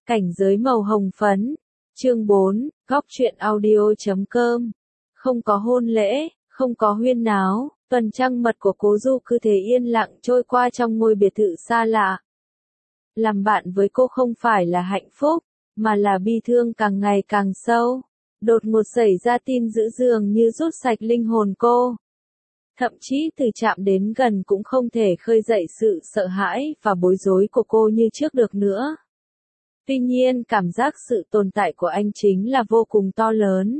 Cảnh giới màu hồng phấn. Chương 4, góc truyện audio.com. Không có hôn lễ, không có huyên náo, tuần trăng mật của Cố Du cứ thế yên lặng trôi qua trong ngôi biệt thự xa lạ. Làm bạn với cô không phải là hạnh phúc, mà là bi thương càng ngày càng sâu. Đột ngột xảy ra tin dữ dường như rút sạch linh hồn cô. Thậm chí từ chạm đến gần cũng không thể khơi dậy sự sợ hãi và bối rối của cô như trước được nữa. Tuy nhiên cảm giác sự tồn tại của anh chính là vô cùng to lớn.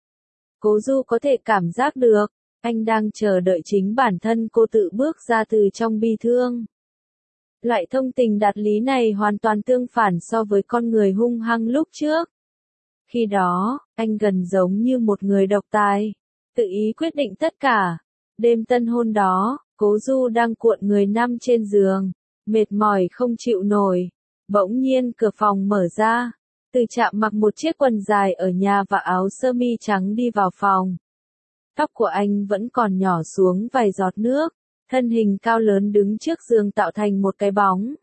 Cố Du có thể cảm giác được, anh đang chờ đợi chính bản thân cô tự bước ra từ trong bi thương. Loại thông tình đạt lý này hoàn toàn tương phản so với con người hung hăng lúc trước. Khi đó, anh gần giống như một người độc tài, tự ý quyết định tất cả. Đêm tân hôn đó, Cố Du đang cuộn người nằm trên giường, mệt mỏi không chịu nổi. Bỗng nhiên cửa phòng mở ra, Từ Trạm mặc một chiếc quần dài ở nhà và áo sơ mi trắng đi vào phòng. Tóc của anh vẫn còn nhỏ xuống vài giọt nước, thân hình cao lớn đứng trước giường tạo thành một cái bóng.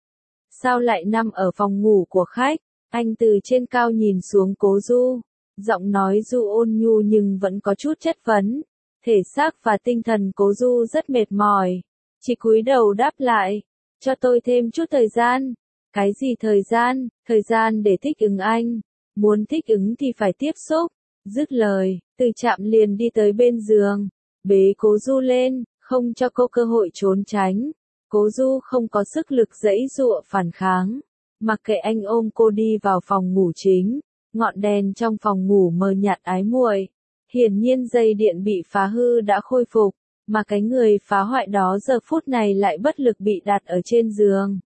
Sao lại nằm ở phòng ngủ của khách? Anh từ trên cao nhìn xuống Cố Du, giọng nói Du ôn nhu nhưng vẫn có chút chất vấn. Thể xác và tinh thần Cố Du rất mệt mỏi, chỉ cúi đầu đáp lại, cho tôi thêm chút thời gian. Cái gì thời gian để thích ứng anh, muốn thích ứng thì phải tiếp xúc. Dứt lời, Từ Trạm liền đi tới bên giường, bế Cố Du lên, không cho cô cơ hội trốn tránh. Cố Du không có sức lực giãy giụa phản kháng, mặc kệ anh ôm cô đi vào phòng ngủ chính. Ngọn đèn trong phòng ngủ mờ nhạt ái muội. Hiển nhiên dây điện bị phá hư đã khôi phục, mà cái người phá hoại đó giờ phút này lại bất lực bị đặt ở trên giường.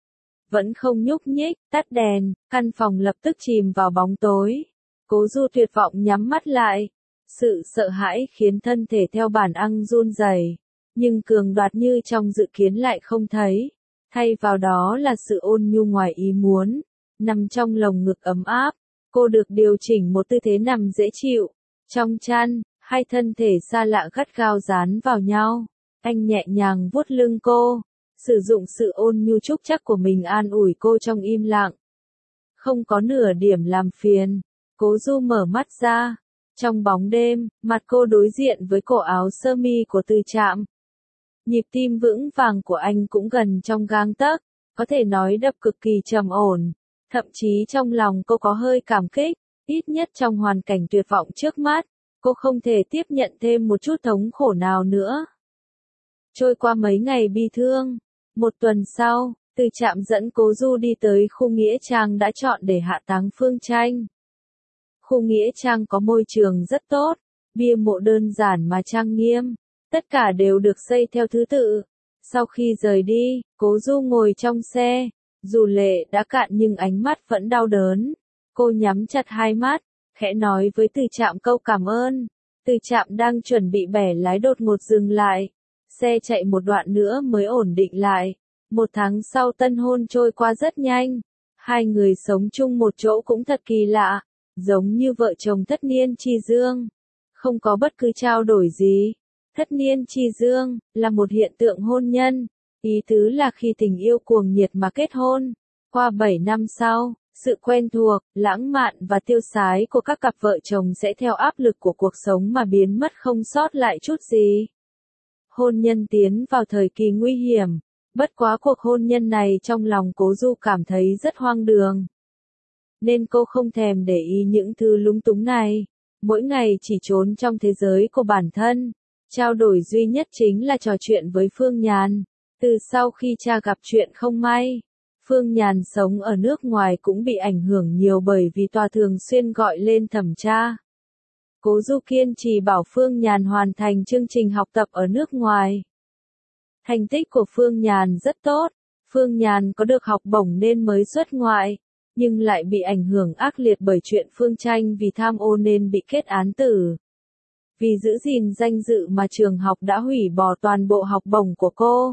Vẫn không nhúc nhích, tắt đèn, căn phòng lập tức chìm vào bóng tối. Cố Du tuyệt vọng nhắm mắt lại. Sự sợ hãi khiến thân thể theo bản năng run rẩy, nhưng cường đoạt như trong dự kiến lại không thấy. Thay vào đó là sự ôn nhu ngoài ý muốn. Nằm trong lồng ngực ấm áp, cô được điều chỉnh một tư thế nằm dễ chịu. Trong chăn, hai thân thể xa lạ gắt gao dán vào nhau. Anh nhẹ nhàng vuốt lưng cô, sử dụng sự ôn nhu trúc chắc của mình an ủi cô trong im lặng. Không có nửa điểm làm phiền. Cố Du mở mắt ra. Trong bóng đêm, mặt cô đối diện với cổ áo sơ mi của Từ Trạm. Nhịp tim vững vàng của anh cũng gần trong gang tấc, có thể nói đập cực kỳ trầm ổn. Thậm chí trong lòng cô có hơi cảm kích, ít nhất trong hoàn cảnh tuyệt vọng trước mắt, cô không thể tiếp nhận thêm một chút thống khổ nào nữa. Trôi qua mấy ngày bi thương, một tuần sau, Từ Trạm dẫn Cố Du đi tới khu nghĩa trang đã chọn để hạ táng Phương Tranh. Khu nghĩa trang có môi trường rất tốt, bia mộ đơn giản mà trang nghiêm, tất cả đều được xây theo thứ tự. Sau khi rời đi, Cố Du ngồi trong xe, dù lệ đã cạn nhưng ánh mắt vẫn đau đớn. Cô nhắm chặt hai mắt, khẽ nói với Từ Trạm câu cảm ơn. Từ Trạm đang chuẩn bị bẻ lái đột ngột dừng lại. Xe chạy một đoạn nữa mới ổn định lại. Một tháng sau tân hôn trôi qua rất nhanh. Hai người sống chung một chỗ cũng thật kỳ lạ, giống như vợ chồng thất niên chi dương. Không có bất cứ trao đổi gì. Thất niên chi dương là một hiện tượng hôn nhân, ý tứ là khi tình yêu cuồng nhiệt mà kết hôn. Qua 7 năm sau, sự quen thuộc, lãng mạn và tiêu sái của các cặp vợ chồng sẽ theo áp lực của cuộc sống mà biến mất không sót lại chút gì. Hôn nhân tiến vào thời kỳ nguy hiểm, bất quá cuộc hôn nhân này trong lòng Cố Du cảm thấy rất hoang đường. Nên cô không thèm để ý những thứ lúng túng này, mỗi ngày chỉ trốn trong thế giới của bản thân. Trao đổi duy nhất chính là trò chuyện với Phương Nhàn. Từ sau khi cha gặp chuyện không may, Phương Nhàn sống ở nước ngoài cũng bị ảnh hưởng nhiều bởi vì tòa thường xuyên gọi lên thẩm tra. Cố Du kiên trì bảo Phương Nhàn hoàn thành chương trình học tập ở nước ngoài. Thành tích của Phương Nhàn rất tốt, Phương Nhàn có được học bổng nên mới xuất ngoại, nhưng lại bị ảnh hưởng ác liệt bởi chuyện Phương Tranh vì tham ô nên bị kết án tử. Vì giữ gìn danh dự mà trường học đã hủy bỏ toàn bộ học bổng của cô.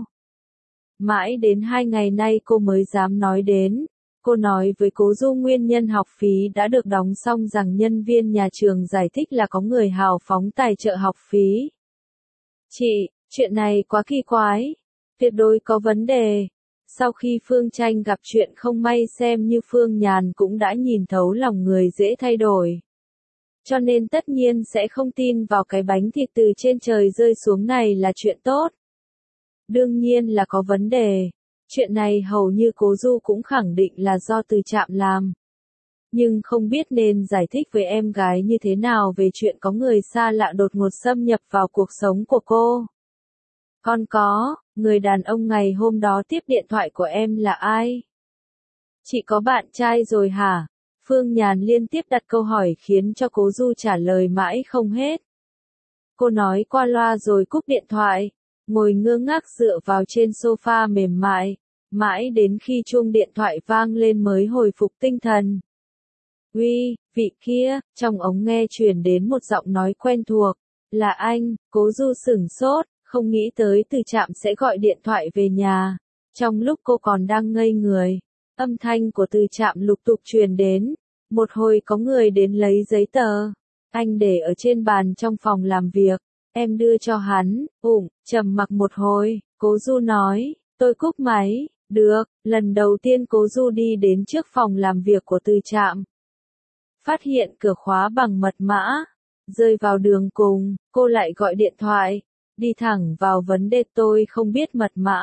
Mãi đến 2 ngày nay cô mới dám nói đến. Cô nói với Cố Du nguyên nhân học phí đã được đóng xong rằng nhân viên nhà trường giải thích là có người hào phóng tài trợ học phí. Chị, chuyện này quá kỳ quái. Tuyệt đối có vấn đề. Sau khi Phương Tranh gặp chuyện không may xem như Phương Nhàn cũng đã nhìn thấu lòng người dễ thay đổi. Cho nên tất nhiên sẽ không tin vào cái bánh thịt từ trên trời rơi xuống này là chuyện tốt. Đương nhiên là có vấn đề. Chuyện này hầu như Cố Du cũng khẳng định là do Từ Trạm làm. Nhưng không biết nên giải thích với em gái như thế nào về chuyện có người xa lạ đột ngột xâm nhập vào cuộc sống của cô. Con có, người đàn ông ngày hôm đó tiếp điện thoại của em là ai? Chị có bạn trai rồi hả? Phương Nhàn liên tiếp đặt câu hỏi khiến cho Cố Du trả lời mãi không hết. Cô nói qua loa rồi cúp điện thoại, ngồi ngơ ngác dựa vào trên sofa mềm mại, mãi đến khi chuông điện thoại vang lên mới hồi phục tinh thần. Uy, vị kia, trong ống nghe truyền đến một giọng nói quen thuộc, là anh. Cố Du sửng sốt, không nghĩ tới Từ Trạm sẽ gọi điện thoại về nhà. Trong lúc cô còn đang ngây người, âm thanh của Từ Trạm lục tục truyền đến, một hồi có người đến lấy giấy tờ. Anh để ở trên bàn trong phòng làm việc, em đưa cho hắn. Trầm mặc một hồi, Cố Du nói, tôi cúp máy. Được, lần đầu tiên Cố Du đi đến trước phòng làm việc của Từ Trạm. Phát hiện cửa khóa bằng mật mã. Rơi vào đường cùng, cô lại gọi điện thoại. Đi thẳng vào vấn đề, tôi không biết mật mã.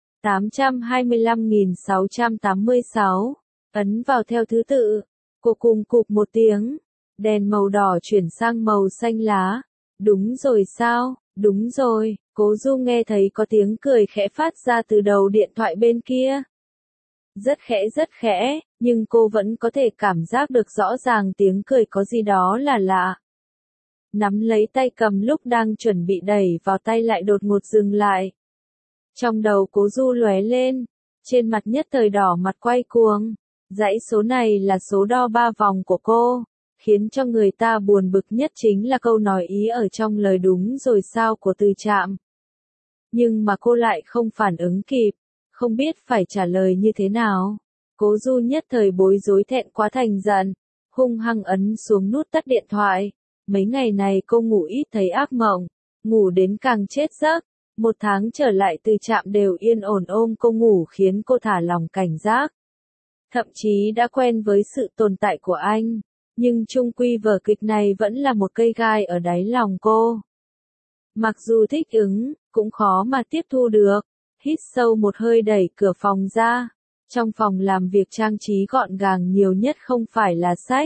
825.686. Ấn vào theo thứ tự. Cô cùng cụp một tiếng. Đèn màu đỏ chuyển sang màu xanh lá. Đúng rồi sao? Đúng rồi. Cố Du nghe thấy có tiếng cười khẽ phát ra từ đầu điện thoại bên kia. Rất khẽ, nhưng cô vẫn có thể cảm giác được rõ ràng tiếng cười có gì đó là lạ. Nắm lấy tay cầm lúc đang chuẩn bị đẩy vào tay lại đột ngột dừng lại. Trong đầu Cố Du lóe lên, trên mặt nhất thời đỏ mặt quay cuồng. Dãy số này là số đo 3 vòng của cô. Khiến cho người ta buồn bực nhất chính là câu nói ý ở trong lời đúng rồi sao của Từ Trạm. Nhưng mà cô lại không phản ứng kịp, không biết phải trả lời như thế nào. Cố Du nhất thời bối rối thẹn quá thành giận, hung hăng ấn xuống nút tắt điện thoại. Mấy ngày này cô ngủ ít thấy ác mộng, ngủ đến càng chết giấc. 1 tháng trở lại Từ Trạm đều yên ổn ôm cô ngủ khiến cô thả lòng cảnh giác. Thậm chí đã quen với sự tồn tại của anh, nhưng chung quy vở kịch này vẫn là một cây gai ở đáy lòng cô. Mặc dù thích ứng, cũng khó mà tiếp thu được. Hít sâu một hơi đẩy cửa phòng ra. Trong phòng làm việc trang trí gọn gàng nhiều nhất không phải là sách,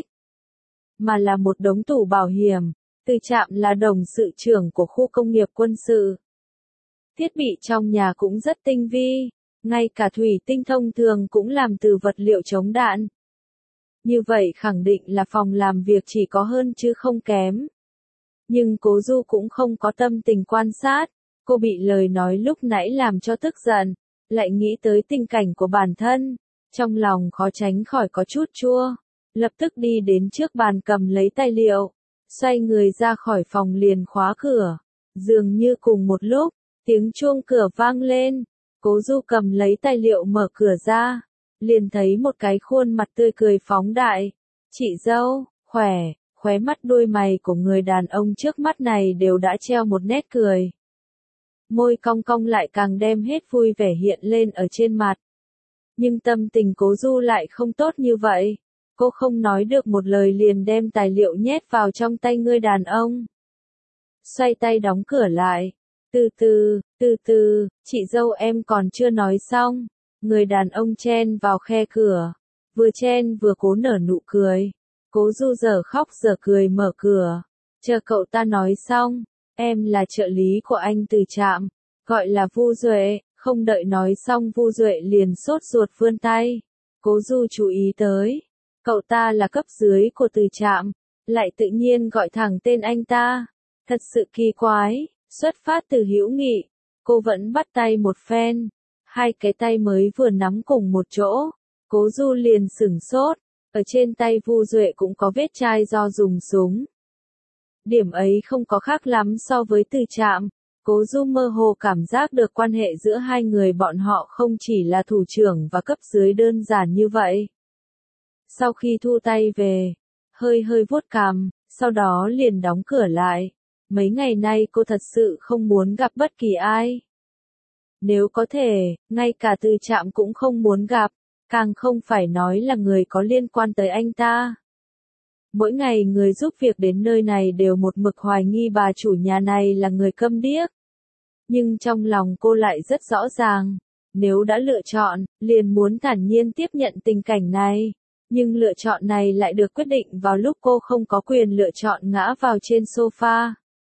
mà là một đống tủ bảo hiểm. Từ Trạm là đồng sự trưởng của khu công nghiệp quân sự. Thiết bị trong nhà cũng rất tinh vi, ngay cả thủy tinh thông thường cũng làm từ vật liệu chống đạn. Như vậy khẳng định là phòng làm việc chỉ có hơn chứ không kém. Nhưng Cố Du cũng không có tâm tình quan sát, cô bị lời nói lúc nãy làm cho tức giận, lại nghĩ tới tình cảnh của bản thân, trong lòng khó tránh khỏi có chút chua, lập tức đi đến trước bàn cầm lấy tài liệu, xoay người ra khỏi phòng liền khóa cửa. Dường như cùng một lúc, tiếng chuông cửa vang lên, Cố Du cầm lấy tài liệu mở cửa ra, liền thấy một cái khuôn mặt tươi cười phóng đại. Chị dâu, khóe mắt đuôi mày của người đàn ông trước mắt này đều đã treo một nét cười. Môi cong cong lại càng đem hết vui vẻ hiện lên ở trên mặt. Nhưng tâm tình Cố Du lại không tốt như vậy. Cô không nói được một lời liền đem tài liệu nhét vào trong tay người đàn ông. Xoay tay đóng cửa lại. Từ từ, chị dâu em còn chưa nói xong. Người đàn ông chen vào khe cửa. Vừa chen vừa cố nở nụ cười. Cố Du giờ khóc giờ cười mở cửa. Chờ cậu ta nói xong. Em là trợ lý của anh Từ Trạm, gọi là Vu Duệ. Không đợi nói xong Vu Duệ liền sốt ruột vươn tay. Cố Du chú ý tới, cậu ta là cấp dưới của Từ Trạm, lại tự nhiên gọi thẳng tên anh ta. Thật sự kỳ quái, xuất phát từ hữu nghị, cô vẫn bắt tay một phen. Hai cái tay mới vừa nắm cùng một chỗ, Cố Du liền sửng sốt, ở trên tay Vu Duệ cũng có vết chai do dùng súng. Điểm ấy không có khác lắm so với Từ Trạm. Cố Du mơ hồ cảm giác được quan hệ giữa hai người bọn họ không chỉ là thủ trưởng và cấp dưới đơn giản như vậy. Sau khi thu tay về, hơi vuốt cằm, sau đó liền đóng cửa lại. Mấy ngày nay cô thật sự không muốn gặp bất kỳ ai. Nếu có thể, ngay cả Từ Trạm cũng không muốn gặp, càng không phải nói là người có liên quan tới anh ta. Mỗi ngày người giúp việc đến nơi này đều một mực hoài nghi bà chủ nhà này là người câm điếc. Nhưng trong lòng cô lại rất rõ ràng, nếu đã lựa chọn, liền muốn thản nhiên tiếp nhận tình cảnh này. Nhưng lựa chọn này lại được quyết định vào lúc cô không có quyền lựa chọn ngã vào trên sofa.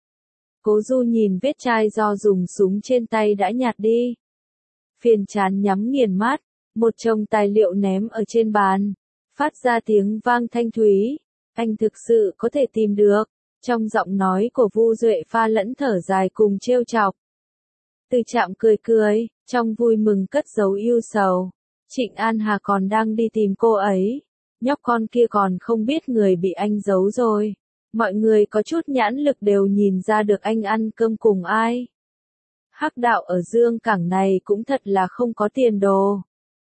Cố Du nhìn vết chai do dùng súng trên tay đã nhạt đi. Phiền chán nhắm nghiền mắt, một chồng tài liệu ném ở trên bàn, phát ra tiếng vang thanh thúy. Anh thực sự có thể tìm được, trong giọng nói của Vu Duệ pha lẫn thở dài cùng trêu chọc. Từ Trạm cười cười, trong vui mừng cất giấu ưu sầu. Trịnh An Hà còn đang đi tìm cô ấy. Nhóc con kia còn không biết người bị anh giấu rồi. Mọi người có chút nhãn lực đều nhìn ra được anh ăn cơm cùng ai. Hắc đạo ở Dương Cảng này cũng thật là không có tiền đồ.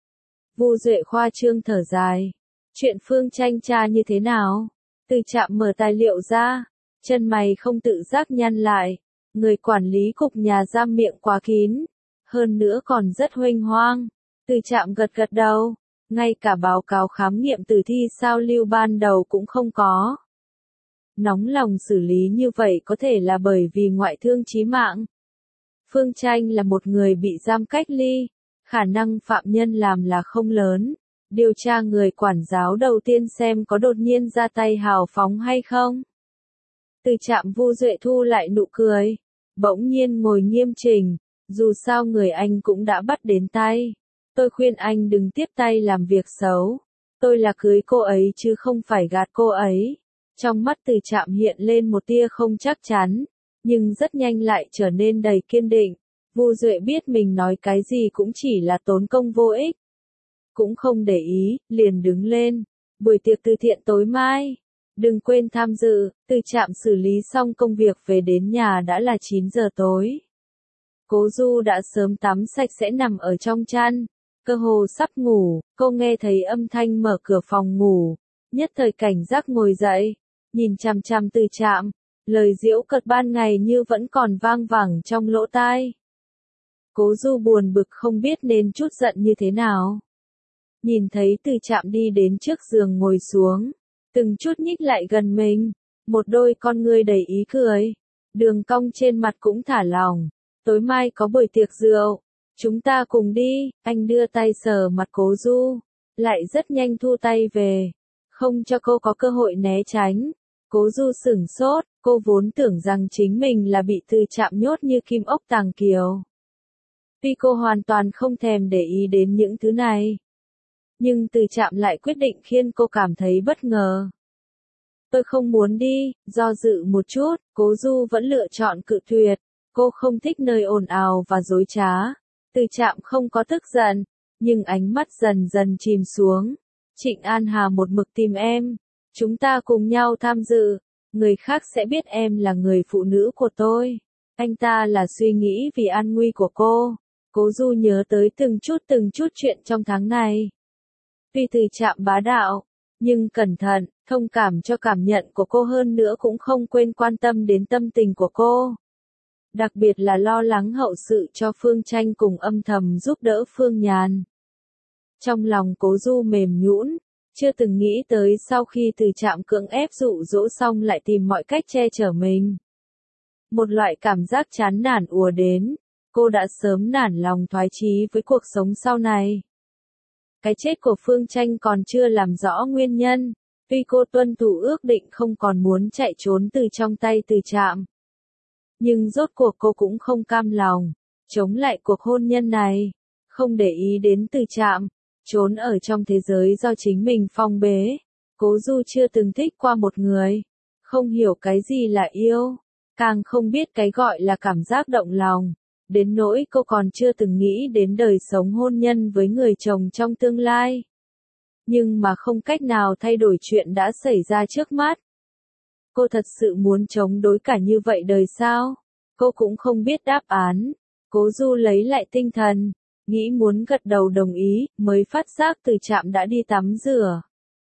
Vu Duệ khoa trương thở dài. Chuyện Phương Tranh tra như thế nào? Từ Trạm mở tài liệu ra, chân mày không tự giác nhăn lại. Người quản lý cục nhà giam miệng quá kín, hơn nữa còn rất huênh hoang. Từ Trạm gật gật đầu, ngay cả báo cáo khám nghiệm tử thi sao lưu ban đầu cũng không có. Nóng lòng xử lý như vậy có thể là bởi vì ngoại thương chí mạng. Phương Tranh là một người bị giam cách ly, khả năng phạm nhân làm là không lớn. Điều tra người quản giáo đầu tiên xem có đột nhiên ra tay hào phóng hay không. Từ Trạm Vu Duệ thu lại nụ cười, bỗng nhiên ngồi nghiêm chỉnh, dù sao người anh cũng đã bắt đến tay. Tôi khuyên anh đừng tiếp tay làm việc xấu. Tôi là cưới cô ấy chứ không phải gạt cô ấy. Trong mắt Từ Trạm hiện lên một tia không chắc chắn, nhưng rất nhanh lại trở nên đầy kiên định. Vu Duệ biết mình nói cái gì cũng chỉ là tốn công vô ích. Cũng không để ý, liền đứng lên. Buổi tiệc từ thiện tối mai. Đừng quên tham dự. Từ Trạm xử lý xong công việc về đến nhà đã là 9 giờ tối. Cố Du đã sớm tắm sạch sẽ nằm ở trong chăn. Cơ hồ sắp ngủ, cô nghe thấy âm thanh mở cửa phòng ngủ. Nhất thời cảnh giác ngồi dậy, nhìn chằm chằm Từ Trạm. Lời giễu cợt ban ngày như vẫn còn vang vẳng trong lỗ tai. Cố Du buồn bực không biết nên trút giận như thế nào. Nhìn thấy Từ Trạm đi đến trước giường ngồi xuống, từng chút nhích lại gần mình, một đôi con ngươi đầy ý cười, đường cong trên mặt cũng thả lỏng. Tối mai có buổi tiệc rượu, chúng ta cùng đi. Anh đưa tay sờ mặt Cố Du, lại rất nhanh thu tay về, không cho cô có cơ hội né tránh. Cố Du sửng sốt, cô vốn tưởng rằng chính mình là bị Từ Trạm nhốt như kim ốc tàng kiều. Tuy cô hoàn toàn không thèm để ý đến những thứ này, nhưng Từ Trạm lại quyết định khiến cô cảm thấy bất ngờ. Tôi không muốn đi. Do dự một chút, Cố Du vẫn lựa chọn cự tuyệt. Cô không thích nơi ồn ào và dối trá. Từ Trạm không có tức giận, nhưng ánh mắt dần dần chìm xuống. Trịnh An Hà một mực tìm em. Chúng ta cùng nhau tham dự. Người khác sẽ biết em là người phụ nữ của tôi. Anh ta là suy nghĩ vì an nguy của cô. Cố Du nhớ tới từng chút chuyện trong tháng này. Tuy Từ Trạm bá đạo, nhưng cẩn thận, thông cảm cho cảm nhận của cô hơn nữa cũng không quên quan tâm đến tâm tình của cô. Đặc biệt là lo lắng hậu sự cho Phương Tranh cùng âm thầm giúp đỡ Phương Nhàn. Trong lòng Cố Du mềm nhũn, chưa từng nghĩ tới sau khi Từ Trạm cưỡng ép dụ dỗ xong lại tìm mọi cách che chở mình. Một loại cảm giác chán nản ùa đến, cô đã sớm nản lòng thoái chí với cuộc sống sau này. Cái chết của Phương Tranh còn chưa làm rõ nguyên nhân, tuy cô tuân thủ ước định không còn muốn chạy trốn từ trong tay Từ Trạm. Nhưng rốt cuộc cô cũng không cam lòng, chống lại cuộc hôn nhân này, không để ý đến Từ Trạm, trốn ở trong thế giới do chính mình phong bế. Cố Du chưa từng thích qua một người, không hiểu cái gì là yêu, càng không biết cái gọi là cảm giác động lòng. Đến nỗi cô còn chưa từng nghĩ đến đời sống hôn nhân với người chồng trong tương lai. Nhưng mà không cách nào thay đổi chuyện đã xảy ra trước mắt. Cô thật sự muốn chống đối cả như vậy đời sao? Cô cũng không biết đáp án. Cố Du lấy lại tinh thần, nghĩ muốn gật đầu đồng ý, mới phát giác Từ Trạm đã đi tắm rửa.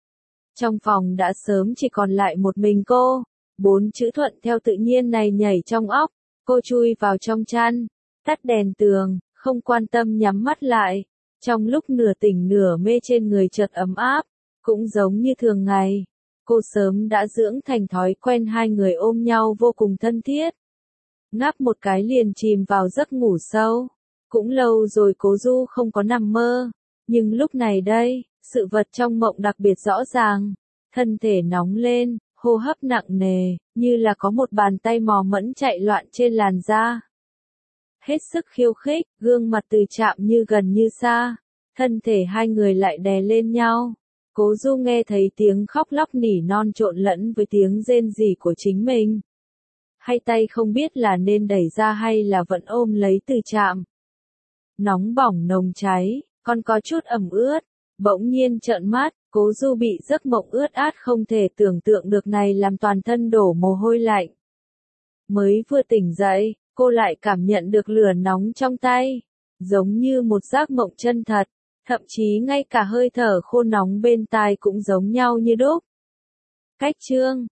Trong phòng đã sớm chỉ còn lại một mình cô. 4 chữ thuận theo tự nhiên này nhảy trong óc. Cô chui vào trong chăn, tắt đèn tường, không quan tâm nhắm mắt lại. Trong lúc nửa tỉnh nửa mê trên người chợt ấm áp, cũng giống như thường ngày. Cô sớm đã dưỡng thành thói quen hai người ôm nhau vô cùng thân thiết. Ngáp một cái liền chìm vào giấc ngủ sâu. Cũng lâu rồi Cố Du không có nằm mơ. Nhưng lúc này đây, sự vật trong mộng đặc biệt rõ ràng. Thân thể nóng lên, hô hấp nặng nề, như là có một bàn tay mò mẫm chạy loạn trên làn da. Hết sức khiêu khích, gương mặt từ chạm như gần như xa. Thân thể hai người lại đè lên nhau. Cố Du nghe thấy tiếng khóc lóc nỉ non trộn lẫn với tiếng rên rỉ của chính mình. Hai tay không biết là nên đẩy ra hay là vẫn ôm lấy từ chạm. Nóng bỏng nồng cháy, còn có chút ẩm ướt. Bỗng nhiên trợn mắt, Cố Du bị giấc mộng ướt át không thể tưởng tượng được này làm toàn thân đổ mồ hôi lạnh. Mới vừa tỉnh dậy, cô lại cảm nhận được lửa nóng trong tay. Giống như một giấc mộng chân thật. Thậm chí ngay cả hơi thở khô nóng bên tai cũng giống nhau như đúc. Cách chương